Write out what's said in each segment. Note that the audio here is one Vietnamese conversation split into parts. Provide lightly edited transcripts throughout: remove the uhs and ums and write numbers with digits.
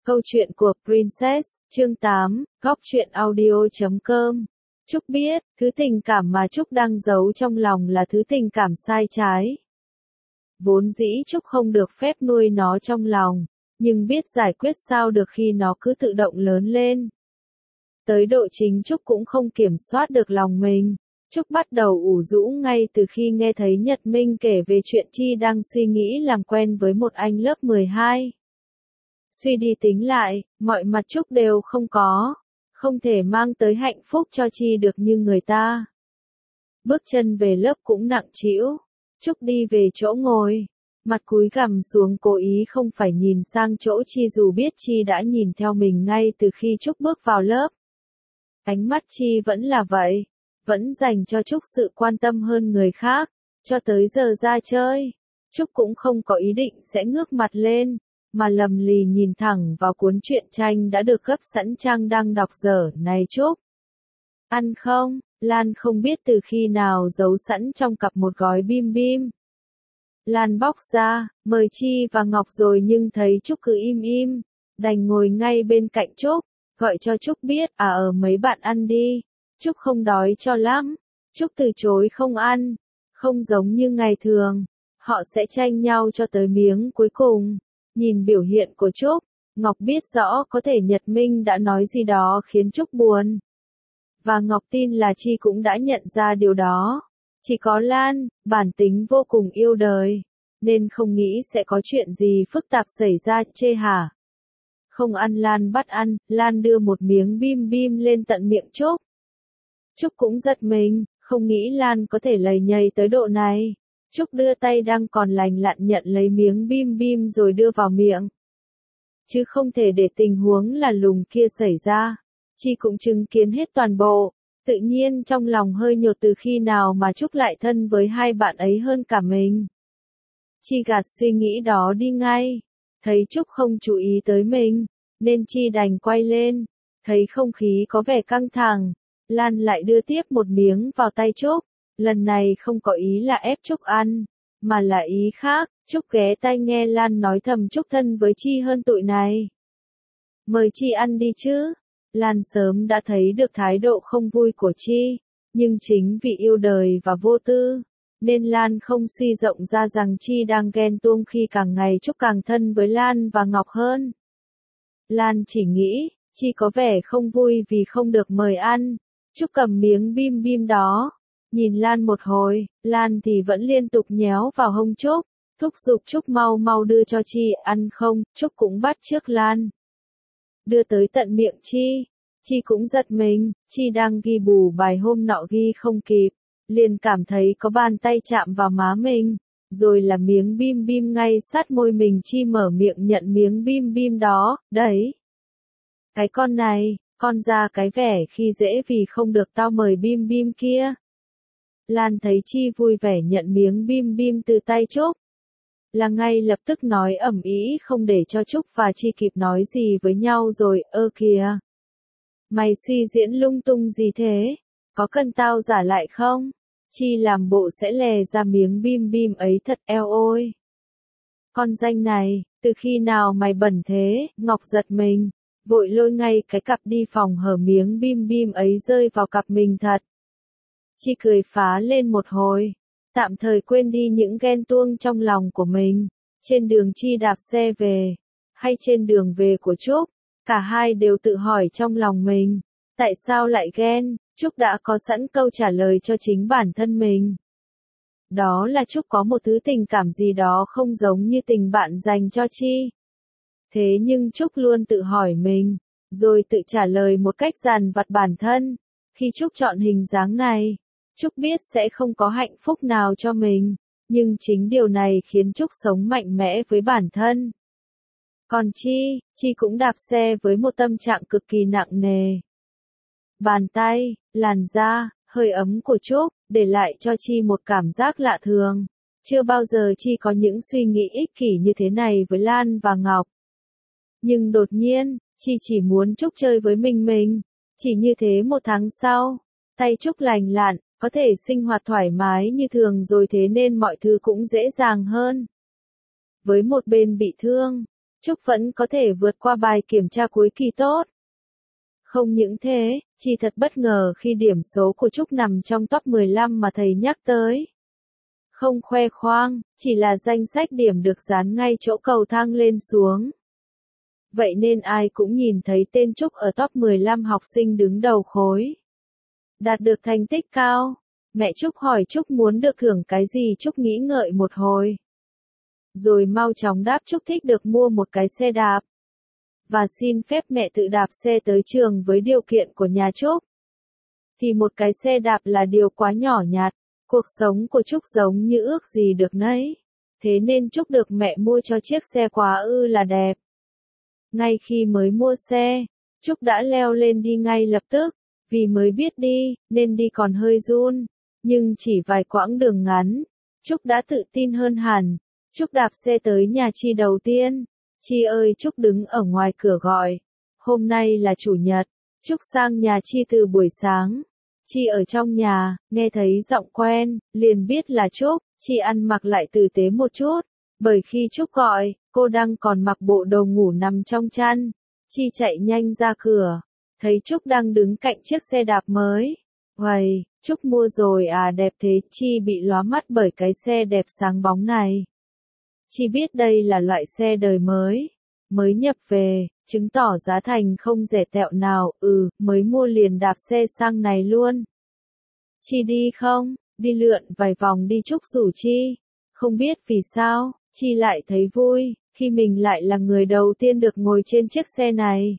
Câu chuyện của Princess, chương 8, góc truyện audio.com. Trúc biết, thứ tình cảm mà Trúc đang giấu trong lòng là thứ tình cảm sai trái. Vốn dĩ Trúc không được phép nuôi nó trong lòng, nhưng biết giải quyết sao được khi nó cứ tự động lớn lên. Tới độ chính Trúc cũng không kiểm soát được lòng mình. Trúc bắt đầu ủ rũ ngay từ khi nghe thấy Nhật Minh kể về chuyện Chi đang suy nghĩ làm quen với một anh lớp 12. Suy đi tính lại, mọi mặt Trúc đều không thể mang tới hạnh phúc cho Chi được như người ta. Bước chân về lớp cũng nặng trĩu. Trúc đi về chỗ ngồi, mặt cúi gằm xuống cố ý không phải nhìn sang chỗ Chi dù biết Chi đã nhìn theo mình ngay từ khi Trúc bước vào lớp. Ánh mắt Chi vẫn là vậy, vẫn dành cho Trúc sự quan tâm hơn người khác, cho tới giờ ra chơi. Trúc cũng không có ý định sẽ ngước mặt lên, mà lầm lì nhìn thẳng vào cuốn truyện tranh đã được gấp sẵn trang đang đọc dở. Này Trúc, ăn không? Lan không biết từ khi nào giấu sẵn trong cặp một gói bim bim. Lan bóc ra, mời Chi và Ngọc rồi nhưng thấy Trúc cứ im im, đành ngồi ngay bên cạnh Trúc, gọi cho Trúc biết, mấy bạn ăn đi, Trúc không đói cho lắm. Trúc từ chối không ăn, không giống như ngày thường, họ sẽ tranh nhau cho tới miếng cuối cùng. Nhìn biểu hiện của Trúc, Ngọc biết rõ có thể Nhật Minh đã nói gì đó khiến Trúc buồn. Và Ngọc tin là Chi cũng đã nhận ra điều đó. Chỉ có Lan, bản tính vô cùng yêu đời, nên không nghĩ sẽ có chuyện gì phức tạp xảy ra. Chê hả? Không ăn. Lan bắt ăn, Lan đưa một miếng bim bim lên tận miệng Trúc. Trúc cũng giật mình, không nghĩ Lan có thể lầy nhầy tới độ này. Trúc đưa tay đang còn lành lặn nhận lấy miếng bim bim rồi đưa vào miệng. Chứ không thể để tình huống là lùng kia xảy ra. Chi cũng chứng kiến hết toàn bộ, tự nhiên trong lòng hơi nhột từ khi nào mà Trúc lại thân với hai bạn ấy hơn cả mình. Chi gạt suy nghĩ đó đi ngay, thấy Trúc không chú ý tới mình, nên Chi đành quay lên, thấy không khí có vẻ căng thẳng, Lan lại đưa tiếp một miếng vào tay Trúc, lần này không có ý là ép Trúc ăn, mà là ý khác. Trúc ghé tai nghe Lan nói thầm Trúc thân với Chi hơn tụi này. Mời Chi ăn đi chứ. Lan sớm đã thấy được thái độ không vui của Chi, nhưng chính vì yêu đời và vô tư, nên Lan không suy rộng ra rằng Chi đang ghen tuông khi càng ngày Trúc càng thân với Lan và Ngọc hơn. Lan chỉ nghĩ, Chi có vẻ không vui vì không được mời ăn. Trúc cầm miếng bim bim đó, nhìn Lan một hồi, Lan thì vẫn liên tục nhéo vào hông Trúc, thúc giục Trúc mau mau đưa cho Chi ăn không. Trúc cũng bắt chước Lan, đưa tới tận miệng Chi. Chi cũng giật mình, Chi đang ghi bù bài hôm nọ ghi không kịp, liền cảm thấy có bàn tay chạm vào má mình, rồi là miếng bim bim ngay sát môi mình. Chi mở miệng nhận miếng bim bim đó. Đấy, cái con này, con ra cái vẻ khi dễ vì không được tao mời bim bim kia. Lan thấy Chi vui vẻ nhận miếng bim bim từ tay Trúc, là ngay lập tức nói ầm ĩ không để cho Trúc và Chi kịp nói gì với nhau rồi. Kìa, mày suy diễn lung tung gì thế? Có cần tao giả lại không? Chi làm bộ sẽ lè ra miếng bim bim ấy thật. Eo ôi! Con danh này, từ khi nào mày bẩn thế? Ngọc giật mình, vội lôi ngay cái cặp đi phòng hở miếng bim bim ấy rơi vào cặp mình thật. Chi cười phá lên một hồi, tạm thời quên đi những ghen tuông trong lòng của mình. Trên đường Chi đạp xe về, hay trên đường về của Trúc, cả hai đều tự hỏi trong lòng mình, tại sao lại ghen. Trúc đã có sẵn câu trả lời cho chính bản thân mình. Đó là Trúc có một thứ tình cảm gì đó không giống như tình bạn dành cho Chi. Thế nhưng Trúc luôn tự hỏi mình, rồi tự trả lời một cách dằn vặt bản thân. Khi Trúc chọn hình dáng này, Trúc biết sẽ không có hạnh phúc nào cho mình, nhưng chính điều này khiến Trúc sống mạnh mẽ với bản thân. Còn Chi cũng đạp xe với một tâm trạng cực kỳ nặng nề. Bàn tay, làn da, hơi ấm của Trúc, để lại cho Chi một cảm giác lạ thường. Chưa bao giờ Chi có những suy nghĩ ích kỷ như thế này với Lan và Ngọc. Nhưng đột nhiên, Chi chỉ muốn Trúc chơi với mình. Chỉ như thế một tháng sau, tay Trúc lành lặn, có thể sinh hoạt thoải mái như thường rồi, thế nên mọi thứ cũng dễ dàng hơn. Với một bên bị thương, Trúc vẫn có thể vượt qua bài kiểm tra cuối kỳ tốt. Không những thế, Chi thật bất ngờ khi điểm số của Trúc nằm trong top 15 mà thầy nhắc tới. Không khoe khoang, chỉ là danh sách điểm được dán ngay chỗ cầu thang lên xuống. Vậy nên ai cũng nhìn thấy tên Trúc ở top 15 học sinh đứng đầu khối. Đạt được thành tích cao. Mẹ Trúc hỏi Trúc muốn được thưởng cái gì, Trúc nghĩ ngợi một hồi. Rồi mau chóng đáp Trúc thích được mua một cái xe đạp. Và xin phép mẹ tự đạp xe tới trường với điều kiện của nhà Trúc. Thì một cái xe đạp là điều quá nhỏ nhặt. Cuộc sống của Trúc giống như ước gì được nấy. Thế nên Trúc được mẹ mua cho chiếc xe quá ư là đẹp. Ngay khi mới mua xe, Trúc đã leo lên đi ngay lập tức. Vì mới biết đi, nên đi còn hơi run. Nhưng chỉ vài quãng đường ngắn, Trúc đã tự tin hơn hẳn. Trúc đạp xe tới nhà Chi đầu tiên. Chi ơi, Trúc đứng ở ngoài cửa gọi. Hôm nay là chủ nhật. Trúc sang nhà Chi từ buổi sáng. Chi ở trong nhà, nghe thấy giọng quen, liền biết là Trúc. Chi ăn mặc lại tử tế một chút. Bởi khi Trúc gọi, cô đang còn mặc bộ đồ ngủ nằm trong chăn. Chi chạy nhanh ra cửa. Thấy Trúc đang đứng cạnh chiếc xe đạp mới. Uầy, Trúc mua rồi à, đẹp thế. Chi bị lóa mắt bởi cái xe đẹp sáng bóng này. Chi biết đây là loại xe đời mới nhập về, chứng tỏ giá thành không rẻ tẹo nào. Mới mua liền đạp xe sang này luôn. Chi đi không? Đi lượn vài vòng đi, Trúc rủ Chi. Không biết vì sao, Chi lại thấy vui, khi mình lại là người đầu tiên được ngồi trên chiếc xe này.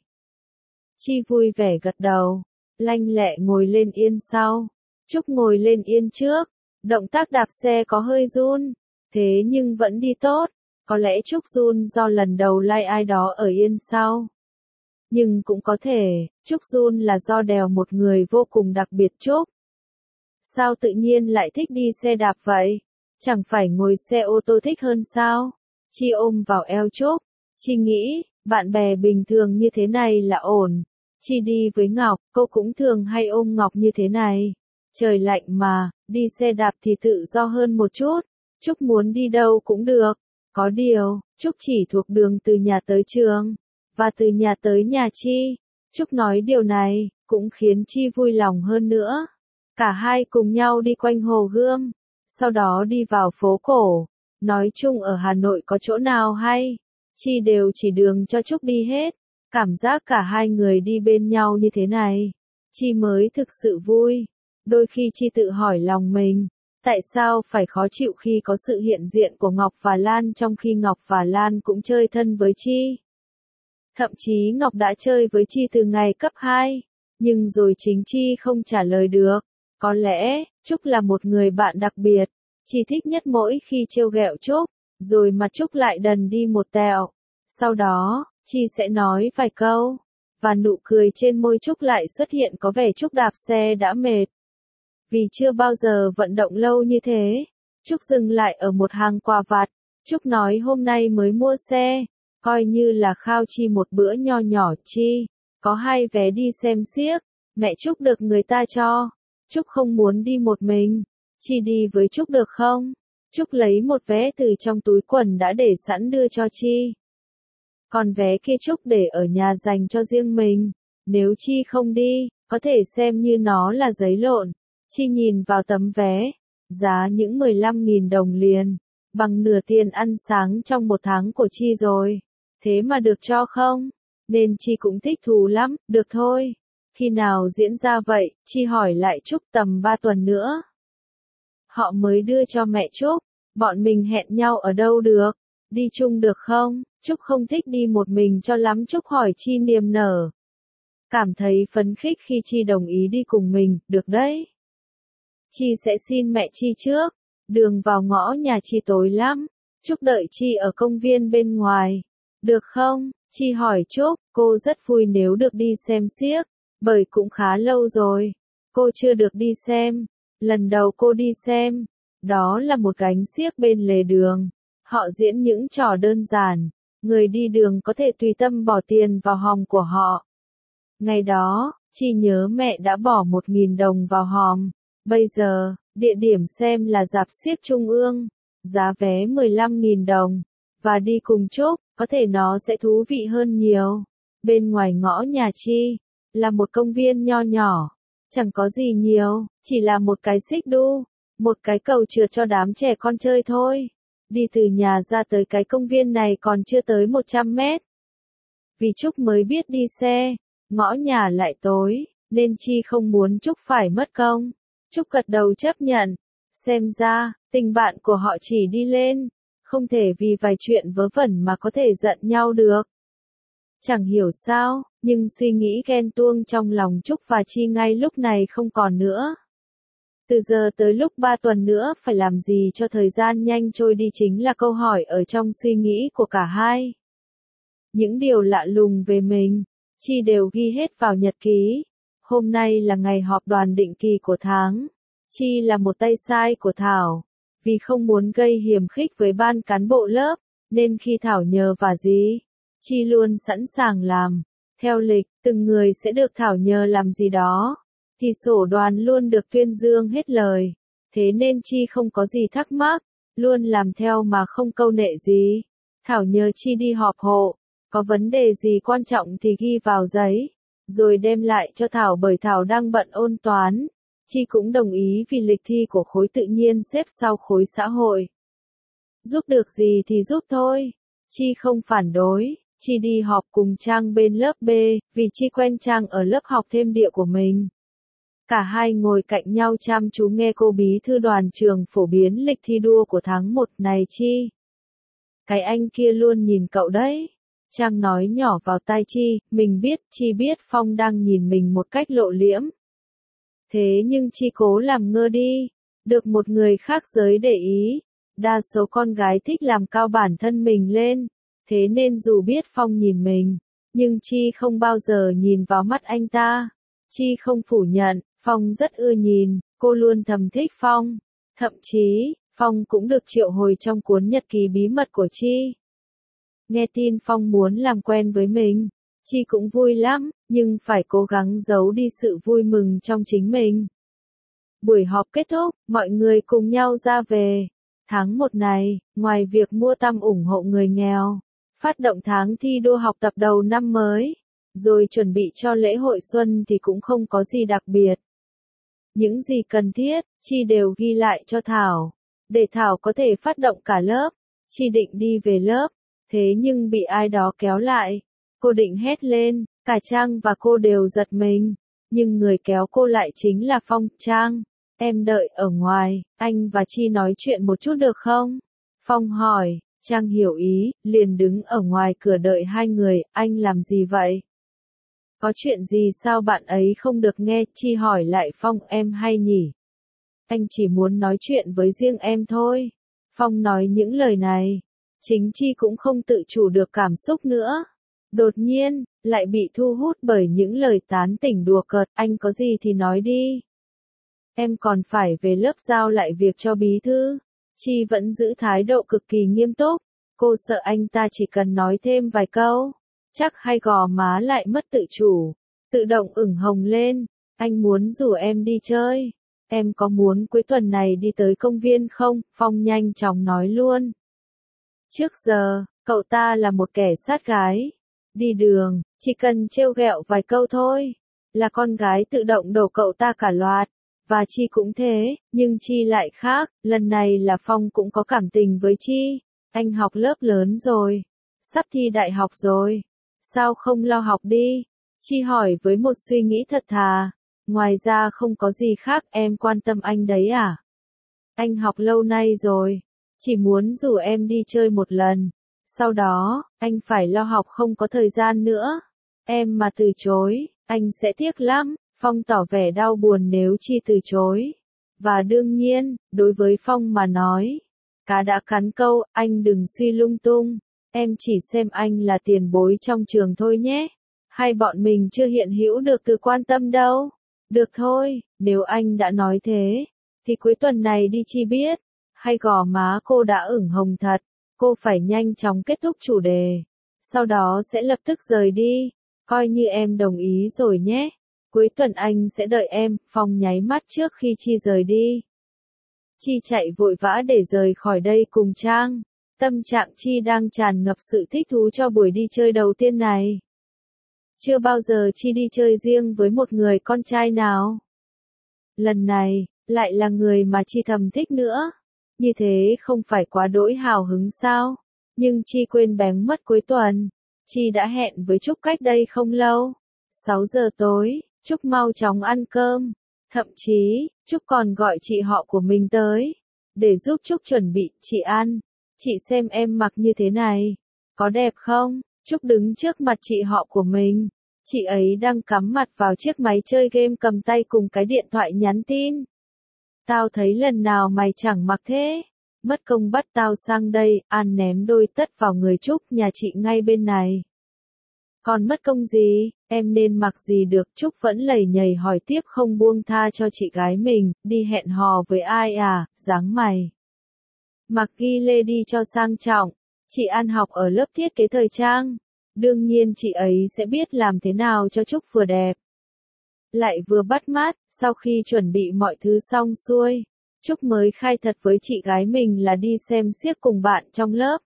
Chi vui vẻ gật đầu, lanh lẹ ngồi lên yên sau. Trúc ngồi lên yên trước, động tác đạp xe có hơi run, thế nhưng vẫn đi tốt. Có lẽ Trúc run do lần đầu lai ai đó ở yên sau. Nhưng cũng có thể, Trúc run là do đèo một người vô cùng đặc biệt. Trúc sao tự nhiên lại thích đi xe đạp vậy? Chẳng phải ngồi xe ô tô thích hơn sao? Chi ôm vào eo Trúc. Chi nghĩ, bạn bè bình thường như thế này là ổn. Chi đi với Ngọc, cô cũng thường hay ôm Ngọc như thế này. Trời lạnh mà, đi xe đạp thì tự do hơn một chút. Trúc muốn đi đâu cũng được. Có điều, Trúc chỉ thuộc đường từ nhà tới trường, và từ nhà tới nhà Chi. Trúc nói điều này, cũng khiến Chi vui lòng hơn nữa. Cả hai cùng nhau đi quanh Hồ Gươm, sau đó đi vào phố cổ. Nói chung ở Hà Nội có chỗ nào hay, Chi đều chỉ đường cho Trúc đi hết. Cảm giác cả hai người đi bên nhau như thế này, Chi mới thực sự vui. Đôi khi Chi tự hỏi lòng mình, tại sao phải khó chịu khi có sự hiện diện của Ngọc và Lan trong khi Ngọc và Lan cũng chơi thân với Chi. Thậm chí Ngọc đã chơi với Chi từ ngày cấp 2, nhưng rồi chính Chi không trả lời được. Có lẽ, Trúc là một người bạn đặc biệt. Chi thích nhất mỗi khi trêu ghẹo Trúc, rồi mặt Trúc lại đần đi một tẹo. Sau đó, Chi sẽ nói vài câu, và nụ cười trên môi Trúc lại xuất hiện, có vẻ Trúc đạp xe đã mệt. Vì chưa bao giờ vận động lâu như thế, Trúc dừng lại ở một hàng quà vặt. Trúc nói hôm nay mới mua xe, coi như là khao Chi một bữa nho nhỏ. Chi có 2 vé đi xem xiếc, mẹ Trúc được người ta cho. Trúc không muốn đi một mình. Chi đi với Trúc được không? Trúc lấy một vé từ trong túi quần đã để sẵn đưa cho Chi. Còn vé kia Trúc để ở nhà dành cho riêng mình. Nếu Chi không đi, có thể xem như nó là giấy lộn. Chi nhìn vào tấm vé, giá những 15.000 đồng liền, bằng nửa tiền ăn sáng trong một tháng của Chi rồi. Thế mà được cho không? Nên Chi cũng thích thú lắm. Được thôi. Khi nào diễn ra vậy? Chi hỏi lại Trúc. Tầm 3 tuần nữa. Họ mới đưa cho mẹ Trúc. Bọn mình hẹn nhau ở đâu được? Đi chung được không? Trúc không thích đi một mình cho lắm. Trúc hỏi Chi niềm nở. Cảm thấy phấn khích khi Chi đồng ý đi cùng mình. Được đấy. Chi sẽ xin mẹ Chi trước. Đường vào ngõ nhà Chi tối lắm. Trúc đợi Chi ở công viên bên ngoài. Được không? Chi hỏi Trúc. Cô rất vui nếu được đi xem xiếc, bởi cũng khá lâu rồi cô chưa được đi xem. Lần đầu cô đi xem, đó là một gánh xiếc bên lề đường. Họ diễn những trò đơn giản, người đi đường có thể tùy tâm bỏ tiền vào hòm của họ. Ngày đó, Chi nhớ mẹ đã bỏ 1.000 đồng vào hòm. Bây giờ, địa điểm xem là rạp xiếc Trung ương, giá vé 15.000 đồng. Và đi cùng Trúc, Có thể nó sẽ thú vị hơn nhiều. Bên ngoài ngõ nhà Chi, là một công viên nho nhỏ. Chẳng có gì nhiều, chỉ là một cái xích đu, một cái cầu trượt cho đám trẻ con chơi thôi. Đi từ nhà ra tới cái công viên này còn chưa tới 100 mét. Vì Trúc mới biết đi xe, ngõ nhà lại tối, nên Chi không muốn Trúc phải mất công. Trúc gật đầu chấp nhận. Xem ra, tình bạn của họ chỉ đi lên, không thể vì vài chuyện vớ vẩn mà có thể giận nhau được. Chẳng hiểu sao, nhưng suy nghĩ ghen tuông trong lòng Trúc và Chi ngay lúc này không còn nữa. Từ giờ tới lúc 3 tuần nữa phải làm gì cho thời gian nhanh trôi đi chính là câu hỏi ở trong suy nghĩ của cả hai. Những điều lạ lùng về mình, Chi đều ghi hết vào nhật ký. Hôm nay là ngày họp đoàn định kỳ của tháng. Chi là một tay sai của Thảo. Vì không muốn gây hiềm khích với ban cán bộ lớp, nên khi Thảo nhờ vả gì, Chi luôn sẵn sàng làm. Theo lịch, từng người sẽ được Thảo nhờ làm gì đó, thì sổ đoàn luôn được tuyên dương hết lời. Thế nên Chi không có gì thắc mắc, luôn làm theo mà không câu nệ gì. Thảo nhờ Chi đi họp hộ, có vấn đề gì quan trọng thì ghi vào giấy, rồi đem lại cho Thảo bởi Thảo đang bận ôn toán. Chi cũng đồng ý vì lịch thi của khối tự nhiên xếp sau khối xã hội. Giúp được gì thì giúp thôi. Chi không phản đối. Chi đi họp cùng Trang bên lớp B, vì Chi quen Trang ở lớp học thêm địa của mình. Cả hai ngồi cạnh nhau chăm chú nghe cô bí thư đoàn trường phổ biến lịch thi đua của tháng 1 này. Chi, cái anh kia luôn nhìn cậu đấy. Trang nói nhỏ vào tai Chi, mình biết. Chi biết Phong đang nhìn mình một cách lộ liễm. Thế nhưng Chi cố làm ngơ đi. Được một người khác giới để ý. Đa số con gái thích làm cao bản thân mình lên. Thế nên dù biết Phong nhìn mình, nhưng Chi không bao giờ nhìn vào mắt anh ta. Chi không phủ nhận, Phong rất ưa nhìn, cô luôn thầm thích Phong. Thậm chí, Phong cũng được triệu hồi trong cuốn nhật ký bí mật của Chi. Nghe tin Phong muốn làm quen với mình, Chi cũng vui lắm, nhưng phải cố gắng giấu đi sự vui mừng trong chính mình. Buổi họp kết thúc, mọi người cùng nhau ra về. Tháng 1 này, ngoài việc mua tăm ủng hộ người nghèo, phát động tháng thi đua học tập đầu năm mới, rồi chuẩn bị cho lễ hội xuân thì cũng không có gì đặc biệt. Những gì cần thiết, Chi đều ghi lại cho Thảo, để Thảo có thể phát động cả lớp. Chi định đi về lớp, thế nhưng bị ai đó kéo lại. Cô định hét lên, cả Trang và cô đều giật mình, nhưng người kéo cô lại chính là Phong. Trang, em đợi ở ngoài, anh và Chi nói chuyện một chút được không? Phong hỏi. Trang hiểu ý, liền đứng ở ngoài cửa đợi hai người. Anh làm gì vậy? Có chuyện gì sao bạn ấy không được nghe? Chi hỏi lại Phong. Em hay nhỉ? Anh chỉ muốn nói chuyện với riêng em thôi. Phong nói những lời này, chính Chi cũng không tự chủ được cảm xúc nữa. Đột nhiên, lại bị thu hút bởi những lời tán tỉnh đùa cợt. Anh có gì thì nói đi. Em còn phải về lớp giao lại việc cho bí thư. Chi vẫn giữ thái độ cực kỳ nghiêm túc. Cô sợ anh ta chỉ cần nói thêm vài câu, chắc hay gò má lại mất tự chủ, tự động ửng hồng lên. Anh muốn rủ em đi chơi. Em có muốn cuối tuần này đi tới công viên không? Phong nhanh chóng nói luôn. Trước giờ, cậu ta là một kẻ sát gái. Đi đường, chỉ cần trêu ghẹo vài câu thôi, là con gái tự động đổ cậu ta cả loạt. Và Chi cũng thế, nhưng Chi lại khác. Lần này là Phong cũng có cảm tình với Chi. Anh học lớp lớn rồi, sắp thi đại học rồi, sao không lo học đi? Chi hỏi với một suy nghĩ thật thà. Ngoài ra không có gì khác. Em quan tâm anh đấy à? Anh học lâu nay rồi, chỉ muốn rủ em đi chơi một lần. Sau đó, anh phải lo học không có thời gian nữa. Em mà từ chối, anh sẽ tiếc lắm. Phong tỏ vẻ đau buồn nếu Chi từ chối. Và đương nhiên, đối với Phong mà nói, cá đã cắn câu. Anh đừng suy lung tung. Em chỉ xem anh là tiền bối trong trường thôi nhé. Hay bọn mình chưa hiện hữu được từ quan tâm đâu. Được thôi, nếu anh đã nói thế, thì cuối tuần này đi. Chi biết, hay gò má cô đã ửng hồng thật. Cô phải nhanh chóng kết thúc chủ đề, sau đó sẽ lập tức rời đi. Coi như em đồng ý rồi nhé. Cuối tuần anh sẽ đợi em. Phong nháy mắt trước khi Chi rời đi. Chi chạy vội vã để rời khỏi đây cùng Trang. Tâm trạng Chi đang tràn ngập sự thích thú cho buổi đi chơi đầu tiên này. Chưa bao giờ Chi đi chơi riêng với một người con trai nào. Lần này, lại là người mà Chi thầm thích nữa. Như thế không phải quá đỗi hào hứng sao? Nhưng Chi quên bén mất cuối tuần. Chi đã hẹn với Trúc cách đây không lâu. 6 giờ tối, Trúc mau chóng ăn cơm. Thậm chí, Trúc còn gọi chị họ của mình tới. Để giúp Trúc chuẩn bị, chị ăn. Chị xem em mặc như thế này. Có đẹp không? Trúc đứng trước mặt chị họ của mình. Chị ấy đang cắm mặt vào chiếc máy chơi game cầm tay cùng cái điện thoại nhắn tin. Tao thấy lần nào mày chẳng mặc thế. Mất công bắt tao sang đây, An ném đôi tất vào người Trúc nhà chị ngay bên này. Còn mất công gì, em nên mặc gì được? Trúc vẫn lầy nhầy hỏi tiếp không buông tha cho chị gái mình, đi hẹn hò với ai à, dáng mày. Mặc ghi lê đi cho sang trọng, chị An học ở lớp thiết kế thời trang. Đương nhiên chị ấy sẽ biết làm thế nào cho Trúc vừa đẹp. Lại vừa bắt mắt, sau khi chuẩn bị mọi thứ xong xuôi, Trúc mới khai thật với chị gái mình là đi xem xiếc cùng bạn trong lớp.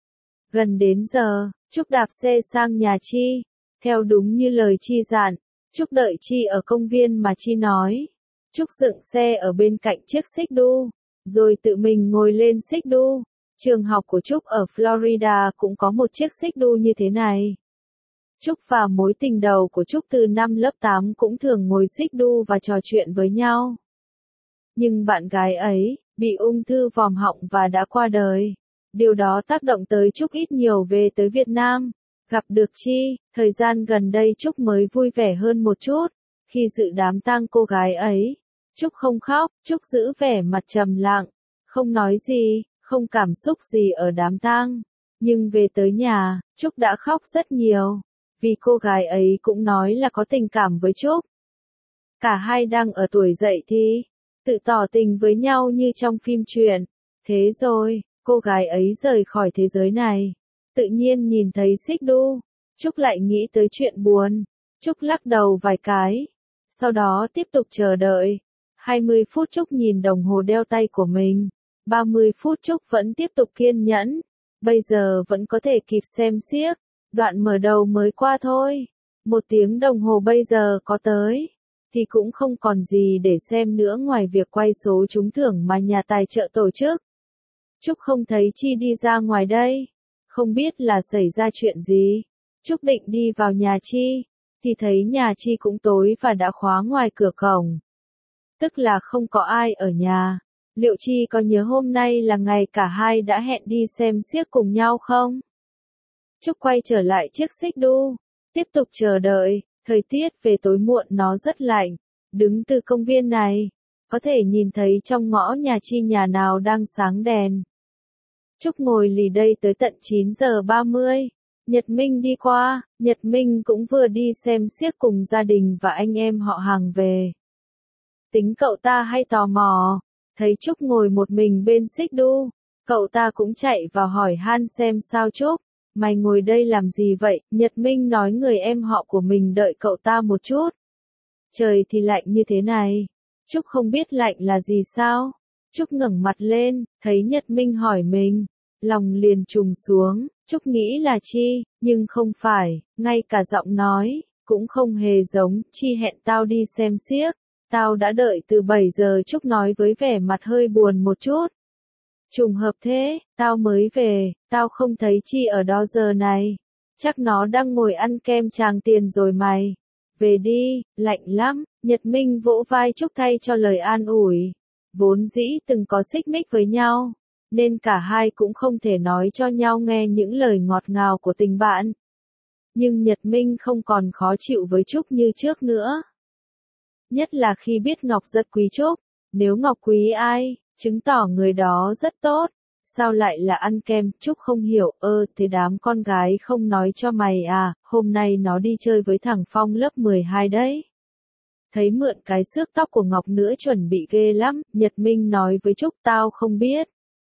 Gần đến giờ, Trúc đạp xe sang nhà Chi. Theo đúng như lời Chi dặn, Trúc đợi Chi ở công viên mà Chi nói. Trúc dựng xe ở bên cạnh chiếc xích đu, rồi tự mình ngồi lên xích đu. Trường học của Trúc ở Florida cũng có một chiếc xích đu như thế này. Trúc và mối tình đầu của Trúc từ năm lớp 8 cũng thường ngồi xích đu và trò chuyện với nhau. Nhưng bạn gái ấy, bị ung thư vòm họng và đã qua đời. Điều đó tác động tới Trúc ít nhiều về tới Việt Nam. Gặp được Chi, thời gian gần đây Trúc mới vui vẻ hơn một chút. Khi dự đám tang cô gái ấy, Trúc không khóc, Trúc giữ vẻ mặt trầm lặng, không nói gì, không cảm xúc gì ở đám tang. Nhưng về tới nhà, Trúc đã khóc rất nhiều. Vì cô gái ấy cũng nói là có tình cảm với Trúc. Cả hai đang ở tuổi dậy thì tự tỏ tình với nhau như trong phim truyện. Thế rồi, cô gái ấy rời khỏi thế giới này. Tự nhiên nhìn thấy xích đu, Trúc lại nghĩ tới chuyện buồn. Trúc lắc đầu vài cái. Sau đó tiếp tục chờ đợi. 20 phút Trúc nhìn đồng hồ đeo tay của mình. 30 phút Trúc vẫn tiếp tục kiên nhẫn. Bây giờ vẫn có thể kịp xem xiếc. Đoạn mở đầu mới qua thôi. 1 tiếng đồng hồ bây giờ có tới. Thì cũng không còn gì để xem nữa ngoài việc quay số trúng thưởng mà nhà tài trợ tổ chức. Trúc không thấy Chi đi ra ngoài đây. Không biết là xảy ra chuyện gì. Trúc định đi vào nhà Chi. Thì thấy nhà Chi cũng tối và đã khóa ngoài cửa cổng. Tức là không có ai ở nhà. Liệu Chi có nhớ hôm nay là ngày cả hai đã hẹn đi xem xiếc cùng nhau không? Trúc quay trở lại chiếc xích đu. Tiếp tục chờ đợi. Thời tiết về tối muộn nó rất lạnh. Đứng từ công viên này, có thể nhìn thấy trong ngõ nhà Chi nhà nào đang sáng đèn. Trúc ngồi lì đây tới tận 9 giờ 30. Nhật Minh đi qua, Nhật Minh cũng vừa đi xem xiếc cùng gia đình và anh em họ hàng về. Tính cậu ta hay tò mò, thấy Trúc ngồi một mình bên xích đu, cậu ta cũng chạy vào hỏi han xem sao Trúc. Mày ngồi đây làm gì vậy? Nhật Minh nói người em họ của mình đợi cậu ta một chút. Trời thì lạnh như thế này. Trúc không biết lạnh là gì sao? Trúc ngẩng mặt lên, thấy Nhật Minh hỏi mình. Lòng liền trùng xuống, Trúc nghĩ là Chi, nhưng không phải, ngay cả giọng nói, cũng không hề giống. Chi hẹn tao đi xem xiếc. Tao đã đợi từ 7 giờ. Trúc nói với vẻ mặt hơi buồn một chút. Trùng hợp thế, tao mới về, tao không thấy Chi ở đó giờ này. Chắc nó đang ngồi ăn kem Tràng Tiền rồi mày. Về đi, lạnh lắm. Nhật Minh vỗ vai Trúc thay cho lời an ủi. Vốn dĩ từng có xích mích với nhau, nên cả hai cũng không thể nói cho nhau nghe những lời ngọt ngào của tình bạn. Nhưng Nhật Minh không còn khó chịu với Trúc như trước nữa. Nhất là khi biết Ngọc rất quý Trúc. Nếu Ngọc quý ai, chứng tỏ người đó rất tốt. Sao lại là ăn kem? Trúc không hiểu. Thế đám con gái không nói cho mày à? Hôm nay nó đi chơi với thằng Phong lớp 12 đấy. Thấy mượn cái xước tóc của Ngọc nữa chuẩn bị ghê lắm. Nhật Minh nói với Trúc tao không biết.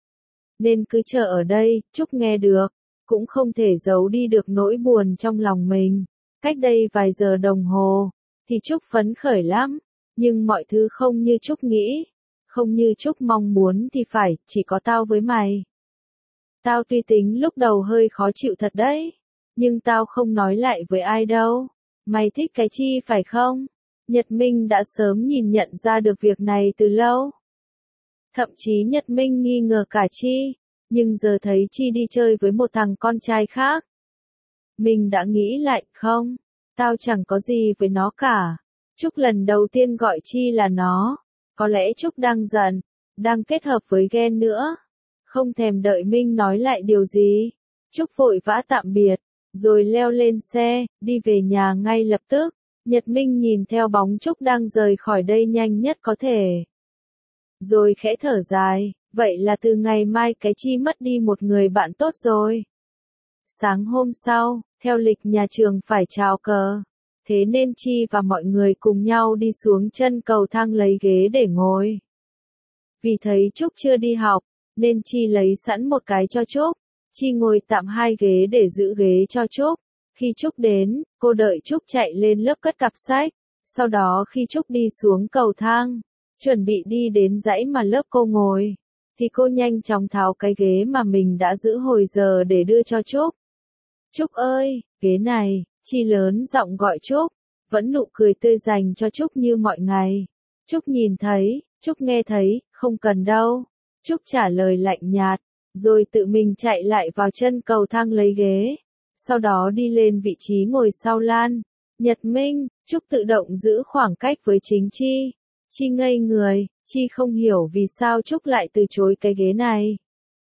Nên cứ chờ ở đây. Trúc nghe được. Cũng không thể giấu đi được nỗi buồn trong lòng mình. Cách đây vài giờ đồng hồ, thì Trúc phấn khởi lắm. Nhưng mọi thứ không như Trúc nghĩ. Không như Trúc mong muốn thì phải, chỉ có tao với mày. Tao tuy tính lúc đầu hơi khó chịu thật đấy, nhưng tao không nói lại với ai đâu. Mày thích cái Chi phải không? Nhật Minh đã sớm nhìn nhận ra được việc này từ lâu. Thậm chí Nhật Minh nghi ngờ cả Chi, nhưng giờ thấy Chi đi chơi với một thằng con trai khác. Mình đã nghĩ lại, không, tao chẳng có gì với nó cả. Trúc lần đầu tiên gọi Chi là nó, có lẽ Trúc đang giận, đang kết hợp với ghen nữa. Không thèm đợi Minh nói lại điều gì, Trúc vội vã tạm biệt, rồi leo lên xe, đi về nhà ngay lập tức. Nhật Minh nhìn theo bóng Trúc đang rời khỏi đây nhanh nhất có thể. Rồi khẽ thở dài, vậy là từ ngày mai cái Chi mất đi một người bạn tốt rồi. Sáng hôm sau, theo lịch nhà trường phải chào cờ. Thế nên Chi và mọi người cùng nhau đi xuống chân cầu thang lấy ghế để ngồi. Vì thấy Trúc chưa đi học, nên Chi lấy sẵn một cái cho Trúc. Chi ngồi tạm hai ghế để giữ ghế cho Trúc. Khi Trúc đến, cô đợi Trúc chạy lên lớp cất cặp sách. Sau đó khi Trúc đi xuống cầu thang, chuẩn bị đi đến dãy mà lớp cô ngồi, thì cô nhanh chóng tháo cái ghế mà mình đã giữ hồi giờ để đưa cho Trúc. Trúc ơi, ghế này, Chi lớn giọng gọi Trúc, vẫn nụ cười tươi dành cho Trúc như mọi ngày. Trúc nhìn thấy, Trúc nghe thấy, không cần đâu. Trúc trả lời lạnh nhạt, rồi tự mình chạy lại vào chân cầu thang lấy ghế. Sau đó đi lên vị trí ngồi sau Lan. Nhật Minh, Trúc tự động giữ khoảng cách với chính Chi. Chi ngây người, Chi không hiểu vì sao Trúc lại từ chối cái ghế này.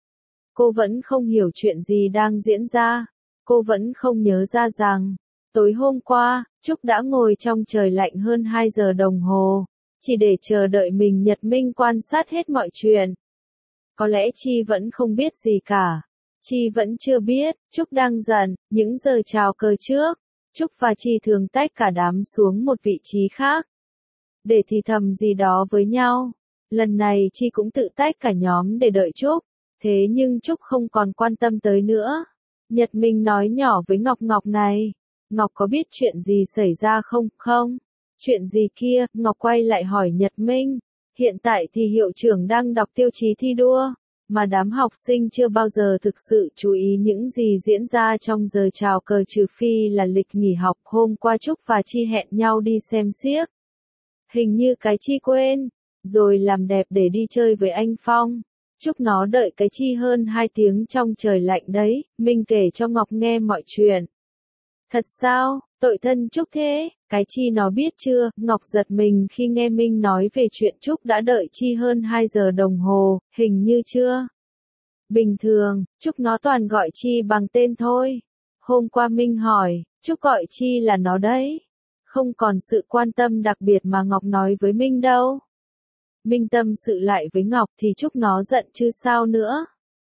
Cô vẫn không hiểu chuyện gì đang diễn ra. Cô vẫn không nhớ ra rằng, tối hôm qua, Trúc đã ngồi trong trời lạnh hơn 2 giờ đồng hồ, chỉ để chờ đợi mình Nhật Minh quan sát hết mọi chuyện. Có lẽ Chi vẫn không biết gì cả. Chi vẫn chưa biết, Trúc đang giận, những giờ chào cờ trước, Trúc và Chi thường tách cả đám xuống một vị trí khác, để thì thầm gì đó với nhau. Lần này Chi cũng tự tách cả nhóm để đợi Trúc, thế nhưng Trúc không còn quan tâm tới nữa. Nhật Minh nói nhỏ với Ngọc, Ngọc này, Ngọc có biết chuyện gì xảy ra không? Không. Chuyện gì kia? Ngọc quay lại hỏi Nhật Minh. Hiện tại thì hiệu trưởng đang đọc tiêu chí thi đua, mà đám học sinh chưa bao giờ thực sự chú ý những gì diễn ra trong giờ chào cờ trừ phi là lịch nghỉ học. Hôm qua Trúc và Chi hẹn nhau đi xem xiếc. Hình như cái Chi quên, rồi làm đẹp để đi chơi với anh Phong. Trúc nó đợi cái Chi hơn 2 tiếng trong trời lạnh đấy. Minh kể cho Ngọc nghe mọi chuyện. Thật sao? Tội thân Trúc thế, cái Chi nó biết chưa? Ngọc giật mình khi nghe Minh nói về chuyện Trúc đã đợi Chi hơn 2 giờ đồng hồ, hình như chưa. Bình thường, Trúc nó toàn gọi Chi bằng tên thôi. Hôm qua Minh hỏi, Trúc gọi Chi là nó đấy. Không còn sự quan tâm đặc biệt mà Ngọc nói với Minh đâu. Minh tâm sự lại với Ngọc thì Trúc nó giận chứ sao nữa.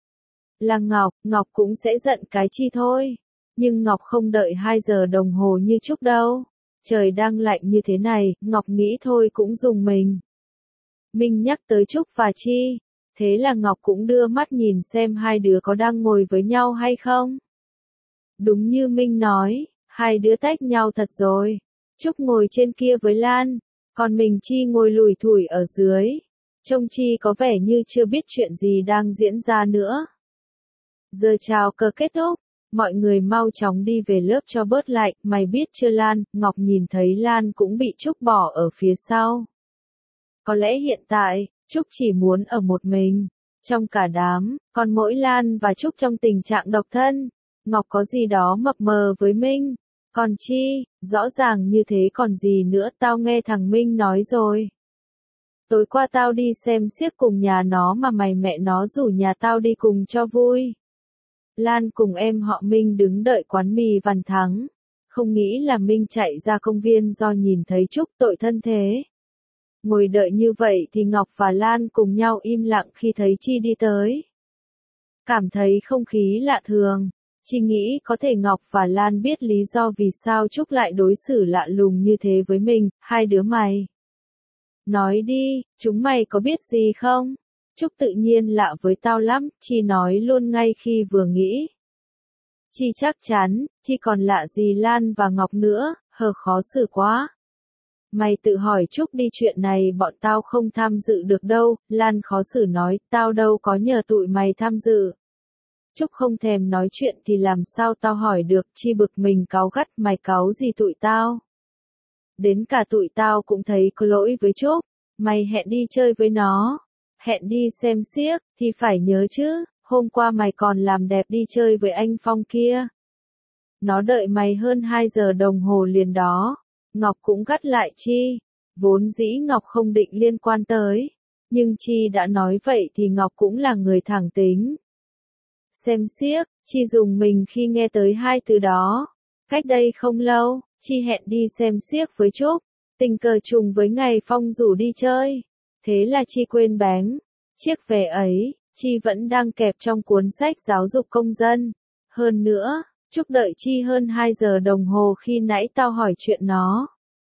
Là Ngọc, Ngọc cũng sẽ giận cái Chi thôi. Nhưng Ngọc không đợi 2 giờ đồng hồ như Trúc đâu. Trời đang lạnh như thế này, Ngọc nghĩ thôi cũng dùng mình. Minh nhắc tới Trúc và Chi. Thế là Ngọc cũng đưa mắt nhìn xem hai đứa có đang ngồi với nhau hay không. Đúng như Minh nói, hai đứa tách nhau thật rồi. Trúc ngồi trên kia với Lan, còn mình Chi ngồi lủi thủi ở dưới. Trông Chi có vẻ như chưa biết chuyện gì đang diễn ra nữa. Giờ chào cờ kết thúc, mọi người mau chóng đi về lớp cho bớt lạnh. Mày biết chưa Lan, Ngọc nhìn thấy Lan cũng bị Trúc bỏ ở phía sau. Có lẽ hiện tại, Trúc chỉ muốn ở một mình, trong cả đám, còn mỗi Lan và Trúc trong tình trạng độc thân. Ngọc có gì đó mập mờ với Minh. Còn Chi, rõ ràng như thế còn gì nữa, tao nghe thằng Minh nói rồi. Tối qua tao đi xem xiếc cùng nhà nó mà mẹ nó rủ nhà tao đi cùng cho vui. Lan cùng em họ Minh đứng đợi quán mì Văn Thắng. Không nghĩ là Minh chạy ra công viên do nhìn thấy Trúc, tội thân thế. Ngồi đợi như vậy thì Ngọc và Lan cùng nhau im lặng khi thấy Chi đi tới. Cảm thấy không khí lạ thường. Chi nghĩ có thể Ngọc và Lan biết lý do vì sao Trúc lại đối xử lạ lùng như thế với mình. Hai đứa mày. Nói đi, chúng mày có biết gì không? Trúc tự nhiên lạ với tao lắm, Chi nói luôn ngay khi vừa nghĩ. Chi chắc chắn, Chi còn lạ gì Lan và Ngọc nữa, khó xử quá. Mày tự hỏi Trúc đi, chuyện này bọn tao không tham dự được đâu. Lan khó xử nói, tao đâu có nhờ tụi mày tham dự. Trúc không thèm nói chuyện thì làm sao tao hỏi được, Chi bực mình cáu gắt, mày cáu gì tụi tao? Đến cả tụi tao cũng thấy có lỗi với Trúc, mày hẹn đi chơi với nó, hẹn đi xem xiếc, thì phải nhớ chứ, hôm qua mày còn làm đẹp đi chơi với anh Phong kia. Nó đợi mày hơn 2 giờ đồng hồ liền đó. Ngọc cũng gắt lại Chi, vốn dĩ Ngọc không định liên quan tới, nhưng Chi đã nói vậy thì Ngọc cũng là người thẳng tính. Xem xiếc, Chi dùng mình khi nghe tới hai từ đó. Cách đây không lâu, Chi hẹn đi xem xiếc với Trúc, tình cờ trùng với ngày Phong rủ đi chơi. Thế là Chi quên bén. Chiếc vé ấy, Chi vẫn đang kẹp trong cuốn sách giáo dục công dân. Hơn nữa, Trúc đợi Chi hơn 2 giờ đồng hồ khi nãy tao hỏi chuyện nó.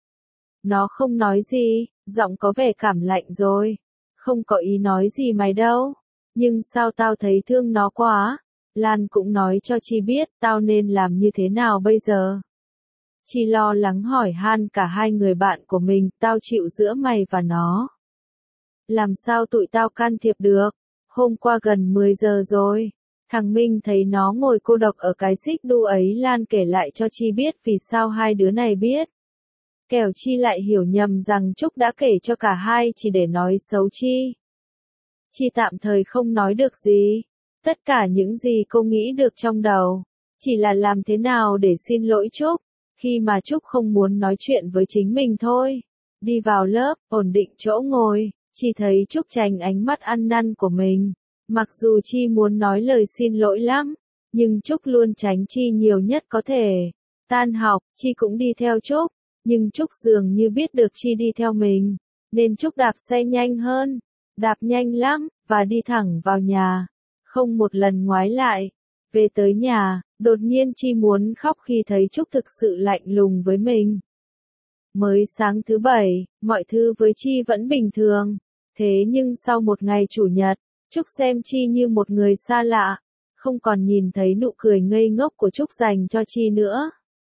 Nó không nói gì, giọng có vẻ cảm lạnh rồi. Không có ý nói gì mày đâu. Nhưng sao tao thấy thương nó quá. Lan cũng nói cho Chi biết tao nên làm như thế nào bây giờ. Chi lo lắng hỏi han cả hai người bạn của mình, tao chịu giữa mày và nó. Làm sao tụi tao can thiệp được? Hôm qua gần 10 giờ rồi. Thằng Minh thấy nó ngồi cô độc ở cái xích đu ấy. Lan kể lại cho Chi biết vì sao hai đứa này biết. Kẻo Chi lại hiểu nhầm rằng Trúc đã kể cho cả hai chỉ để nói xấu Chi. Chi tạm thời không nói được gì. Tất cả những gì cô nghĩ được trong đầu, chỉ là làm thế nào để xin lỗi Trúc, khi mà Trúc không muốn nói chuyện với chính mình thôi. Đi vào lớp, ổn định chỗ ngồi, Chi thấy Trúc tránh ánh mắt ăn năn của mình. Mặc dù Chi muốn nói lời xin lỗi lắm, nhưng Trúc luôn tránh Chi nhiều nhất có thể. Tan học, Chi cũng đi theo Trúc, nhưng Trúc dường như biết được Chi đi theo mình, nên Trúc đạp xe nhanh hơn, đạp nhanh lắm, và đi thẳng vào nhà. Không một lần ngoái lại. Về tới nhà, đột nhiên Chi muốn khóc khi thấy Trúc thực sự lạnh lùng với mình. Mới sáng thứ Bảy, mọi thứ với Chi vẫn bình thường. Thế nhưng sau một ngày Chủ nhật, Trúc xem Chi như một người xa lạ. Không còn nhìn thấy nụ cười ngây ngốc của Trúc dành cho Chi nữa.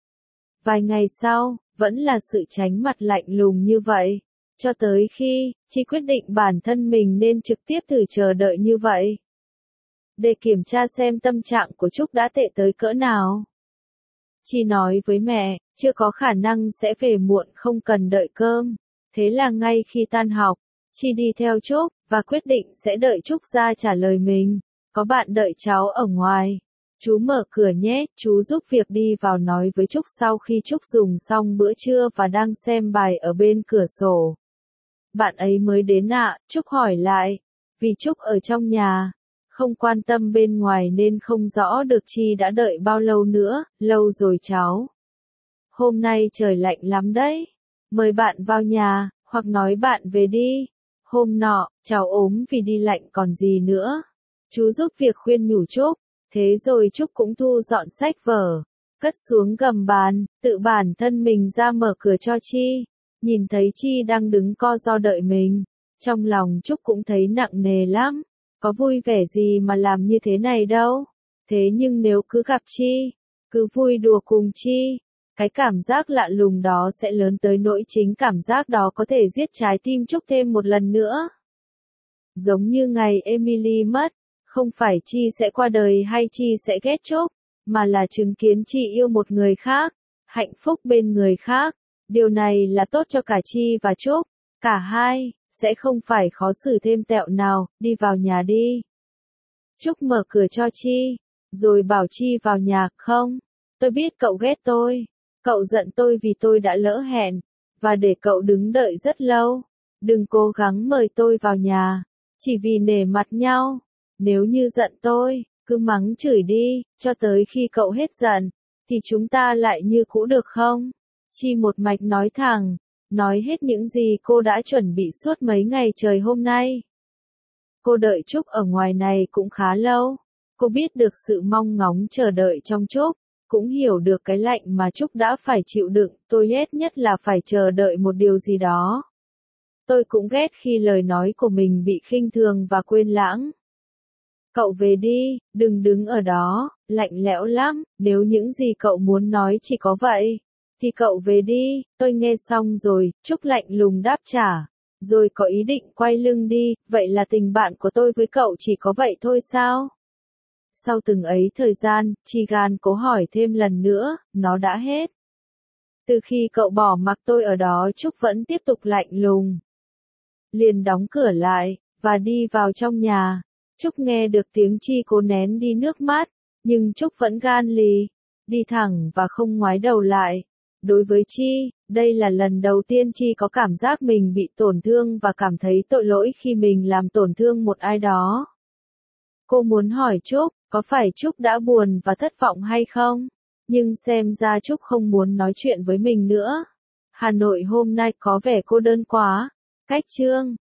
Vài ngày sau, vẫn là sự tránh mặt lạnh lùng như vậy. Cho tới khi, Chi quyết định bản thân mình nên trực tiếp thử chờ đợi như vậy. Để kiểm tra xem tâm trạng của Trúc đã tệ tới cỡ nào. Chi nói với mẹ, chưa có khả năng sẽ về muộn không cần đợi cơm. Thế là ngay khi tan học, Chi đi theo Trúc, và quyết định sẽ đợi Trúc ra trả lời mình. Có bạn đợi cháu ở ngoài. Chú mở cửa nhé, chú giúp việc đi vào nói với Trúc sau khi Trúc dùng xong bữa trưa và đang xem bài ở bên cửa sổ. Bạn ấy mới đến ạ, Trúc hỏi lại. Vì Trúc ở trong nhà, không quan tâm bên ngoài nên không rõ được Chi đã đợi bao lâu nữa. Lâu rồi cháu. Hôm nay trời lạnh lắm đấy. Mời bạn vào nhà, hoặc nói bạn về đi. Hôm nọ, cháu ốm vì đi lạnh còn gì nữa. Chú giúp việc khuyên nhủ Trúc. Thế rồi Trúc cũng thu dọn sách vở, cất xuống gầm bàn, tự bản thân mình ra mở cửa cho Chi. Nhìn thấy Chi đang đứng co ro đợi mình, trong lòng Trúc cũng thấy nặng nề lắm. Có vui vẻ gì mà làm như thế này đâu. Thế nhưng nếu cứ gặp Chi, cứ vui đùa cùng Chi, cái cảm giác lạ lùng đó sẽ lớn tới nỗi chính cảm giác đó có thể giết trái tim Trúc thêm một lần nữa. Giống như ngày Emily mất, không phải Chi sẽ qua đời hay Chi sẽ ghét Trúc, mà là chứng kiến Chi yêu một người khác, hạnh phúc bên người khác. Điều này là tốt cho cả Chi và Trúc, cả hai sẽ không phải khó xử thêm tẹo nào. Đi vào nhà đi. Trúc mở cửa cho Chi, rồi bảo Chi vào nhà. Không, tôi biết cậu ghét tôi, cậu giận tôi vì tôi đã lỡ hẹn, và để cậu đứng đợi rất lâu. Đừng cố gắng mời tôi vào nhà, chỉ vì nể mặt nhau. Nếu như giận tôi, cứ mắng chửi đi, cho tới khi cậu hết giận, thì chúng ta lại như cũ được không? Chi một mạch nói thẳng, nói hết những gì cô đã chuẩn bị suốt mấy ngày trời hôm nay. Cô đợi Trúc ở ngoài này cũng khá lâu. Cô biết được sự mong ngóng chờ đợi trong Trúc, cũng hiểu được cái lạnh mà Trúc đã phải chịu đựng. Tôi ghét nhất là phải chờ đợi một điều gì đó. Tôi cũng ghét khi lời nói của mình bị khinh thường và quên lãng. Cậu về đi, đừng đứng ở đó, lạnh lẽo lắm. Nếu những gì cậu muốn nói chỉ có vậy, thì cậu về đi. Tôi nghe xong rồi, Trúc lạnh lùng đáp trả, rồi có ý định quay lưng đi. Vậy là tình bạn của tôi với cậu chỉ có vậy thôi sao? Sau từng ấy thời gian, Chi gan cố hỏi thêm lần nữa, nó đã hết. Từ khi cậu bỏ mặc tôi ở đó Trúc vẫn tiếp tục lạnh lùng. Liền đóng cửa lại, và đi vào trong nhà. Trúc nghe được tiếng Chi cố nén đi nước mắt, nhưng Trúc vẫn gan lì, đi thẳng và không ngoái đầu lại. Đối với Chi, đây là lần đầu tiên Chi có cảm giác mình bị tổn thương và cảm thấy tội lỗi khi mình làm tổn thương một ai đó. Cô muốn hỏi Trúc, có phải Trúc đã buồn và thất vọng hay không? Nhưng xem ra Trúc không muốn nói chuyện với mình nữa. Hà Nội hôm nay có vẻ cô đơn quá. Cách chương